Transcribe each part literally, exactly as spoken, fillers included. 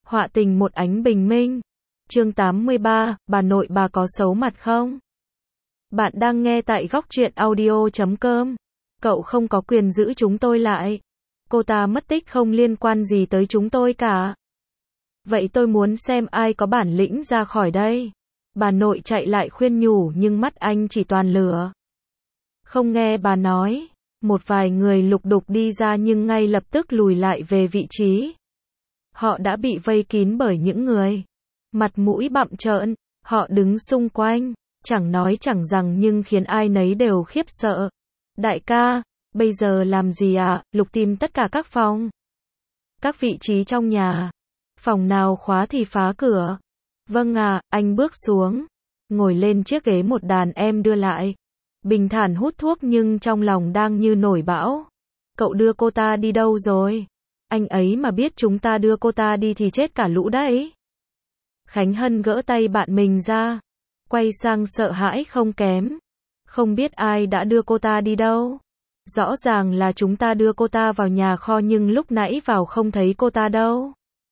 Họa tình một ánh bình minh. Chương tám mươi ba, bà nội bà có xấu mặt không? Bạn đang nghe tại góc truyện audio chấm com. Cậu không có quyền giữ chúng tôi lại. Cô ta mất tích không liên quan gì tới chúng tôi cả. Vậy tôi muốn xem ai có bản lĩnh ra khỏi đây. Bà nội chạy lại khuyên nhủ nhưng mắt anh chỉ toàn lửa. Không nghe bà nói. Một vài người lục đục đi ra nhưng ngay lập tức lùi lại về vị trí. Họ đã bị vây kín bởi những người mặt mũi bặm trợn. Họ đứng xung quanh, chẳng nói chẳng rằng nhưng khiến ai nấy đều khiếp sợ. Đại ca, bây giờ làm gì ạ? À? Lục tìm tất cả các phòng. Các vị trí trong nhà. Phòng nào khóa thì phá cửa. Vâng à, anh bước xuống. Ngồi lên chiếc ghế một đàn em đưa lại. Bình thản hút thuốc nhưng trong lòng đang như nổi bão. Cậu đưa cô ta đi đâu rồi? Anh ấy mà biết chúng ta đưa cô ta đi thì chết cả lũ đấy. Khánh Hân gỡ tay bạn mình ra. Quay sang sợ hãi không kém. Không biết ai đã đưa cô ta đi đâu. Rõ ràng là chúng ta đưa cô ta vào nhà kho nhưng lúc nãy vào không thấy cô ta đâu.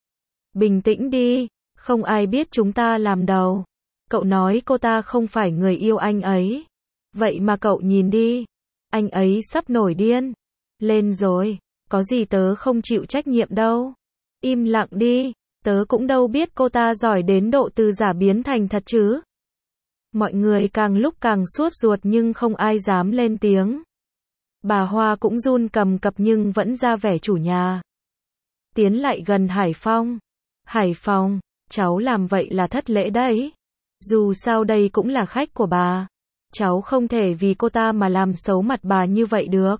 Bình tĩnh đi, không ai biết chúng ta làm đầu. Cậu nói cô ta không phải người yêu anh ấy. Vậy mà cậu nhìn đi. Anh ấy sắp nổi điên lên rồi. Có gì tớ không chịu trách nhiệm đâu. Im lặng đi. Tớ cũng đâu biết cô ta giỏi đến độ từ giả biến thành thật chứ. Mọi người càng lúc càng sốt ruột nhưng không ai dám lên tiếng. Bà Hoa cũng run cầm cập nhưng vẫn ra vẻ chủ nhà. Tiến lại gần Hải Phong. Hải Phong, cháu làm vậy là thất lễ đấy. Dù sao đây cũng là khách của bà. Cháu không thể vì cô ta mà làm xấu mặt bà như vậy được.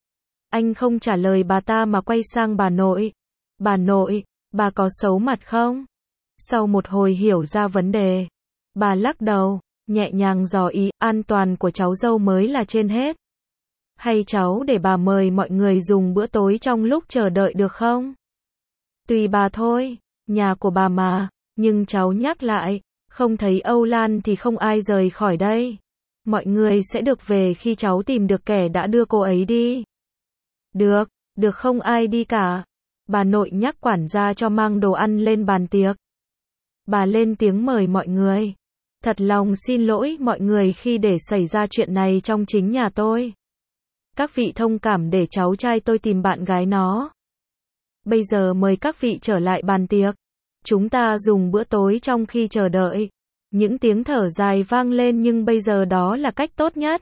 Anh không trả lời bà ta mà quay sang bà nội. Bà nội, bà có xấu mặt không? Sau một hồi hiểu ra vấn đề, bà lắc đầu, nhẹ nhàng dò ý, an toàn của cháu dâu mới là trên hết. Hay cháu để bà mời mọi người dùng bữa tối trong lúc chờ đợi được không? Tùy bà thôi, nhà của bà mà, nhưng cháu nhắc lại, không thấy Âu Lan thì không ai rời khỏi đây. Mọi người sẽ được về khi cháu tìm được kẻ đã đưa cô ấy đi. Được, được không ai đi cả. Bà nội nhắc quản gia cho mang đồ ăn lên bàn tiệc. Bà lên tiếng mời mọi người. Thật lòng xin lỗi mọi người khi để xảy ra chuyện này trong chính nhà tôi. Các vị thông cảm để cháu trai tôi tìm bạn gái nó. Bây giờ mời các vị trở lại bàn tiệc. Chúng ta dùng bữa tối trong khi chờ đợi. Những tiếng thở dài vang lên nhưng bây giờ đó là cách tốt nhất.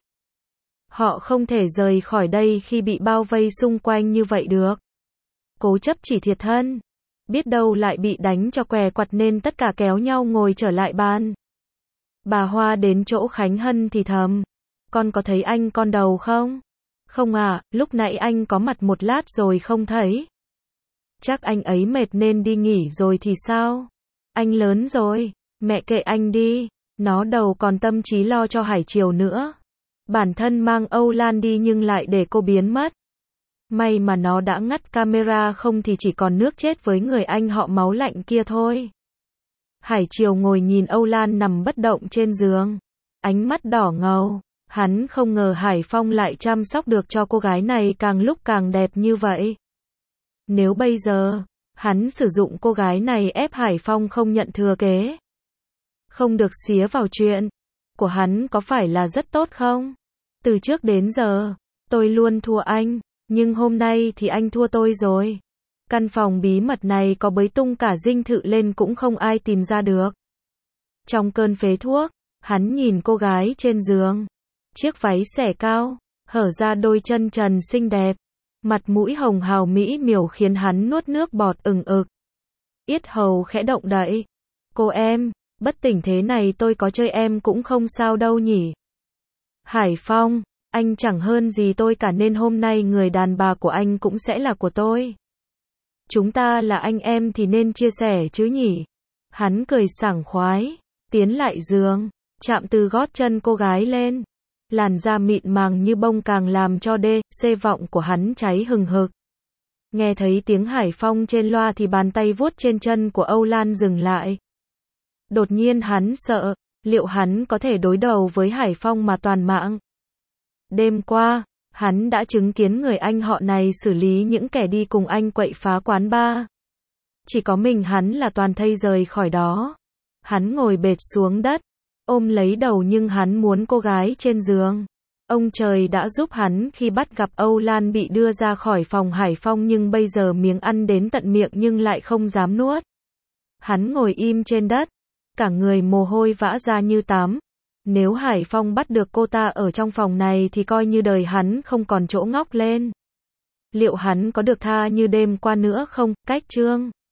Họ không thể rời khỏi đây khi bị bao vây xung quanh như vậy được. Cố chấp chỉ thiệt thân. Biết đâu lại bị đánh cho què quặt nên tất cả kéo nhau ngồi trở lại bàn. Bà Hoa đến chỗ Khánh Hân thì thầm. Con có thấy anh con đầu không? Không à, lúc nãy anh có mặt một lát rồi không thấy. Chắc anh ấy mệt nên đi nghỉ rồi thì sao? Anh lớn rồi, mẹ kệ anh đi. Nó đầu còn tâm trí lo cho Hải Triều nữa. Bản thân mang Âu Lan đi nhưng lại để cô biến mất. May mà nó đã ngắt camera không thì chỉ còn nước chết với người anh họ máu lạnh kia thôi. Hải Triều ngồi nhìn Âu Lan nằm bất động trên giường. Ánh mắt đỏ ngầu. Hắn không ngờ Hải Phong lại chăm sóc được cho cô gái này càng lúc càng đẹp như vậy. Nếu bây giờ, hắn sử dụng cô gái này ép Hải Phong không nhận thừa kế. Không được xía vào chuyện của hắn có phải là rất tốt không? Từ trước đến giờ, tôi luôn thua anh. Nhưng hôm nay thì anh thua tôi rồi. Căn phòng bí mật này có bới tung cả dinh thự lên cũng không ai tìm ra được. Trong cơn phế thuốc, hắn nhìn cô gái trên giường. Chiếc váy xẻ cao, hở ra đôi chân trần xinh đẹp. Mặt mũi hồng hào mỹ miều khiến hắn nuốt nước bọt ừng ực. Yết hầu khẽ động đậy. Cô em, bất tỉnh thế này tôi có chơi em cũng không sao đâu nhỉ. Hải Phong, anh chẳng hơn gì tôi cả nên hôm nay người đàn bà của anh cũng sẽ là của tôi. Chúng ta là anh em thì nên chia sẻ chứ nhỉ. Hắn cười sảng khoái, tiến lại giường, chạm từ gót chân cô gái lên. Làn da mịn màng như bông càng làm cho đê, xê vọng của hắn cháy hừng hực. Nghe thấy tiếng Hải Phong trên loa thì bàn tay vuốt trên chân của Âu Lan dừng lại. Đột nhiên hắn sợ, liệu hắn có thể đối đầu với Hải Phong mà toàn mạng. Đêm qua, hắn đã chứng kiến người anh họ này xử lý những kẻ đi cùng anh quậy phá quán bar. Chỉ có mình hắn là toàn thây rời khỏi đó. Hắn ngồi bệt xuống đất, ôm lấy đầu nhưng hắn muốn cô gái trên giường. Ông trời đã giúp hắn khi bắt gặp Âu Lan bị đưa ra khỏi phòng Hải Phong nhưng bây giờ miếng ăn đến tận miệng nhưng lại không dám nuốt. Hắn ngồi im trên đất, cả người mồ hôi vã ra như tắm. Nếu Hải Phong bắt được cô ta ở trong phòng này thì coi như đời hắn không còn chỗ ngóc lên. Liệu hắn có được tha như đêm qua nữa không? Cách chương